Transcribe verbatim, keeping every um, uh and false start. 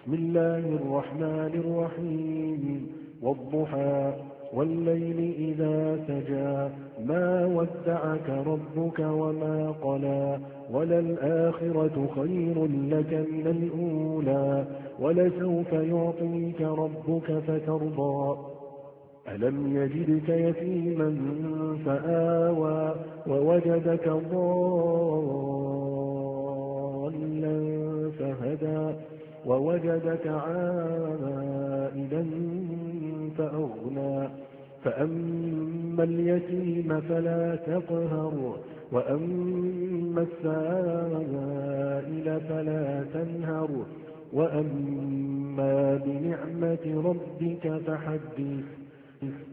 بسم الله الرحمن الرحيم والضحى والليل إذا سجى ما ودعك ربك وما قلى وللآخرة خير لك من الأولى ولسوف يعطيك ربك فترضى ألم يجدك يتيما فآوى ووجدك ضالا فهدى ووجدك عائلا فأغنى فأما اليتيم فلا تقهر وأما السائل فلا تنهر وأما بنعمة ربك فحدث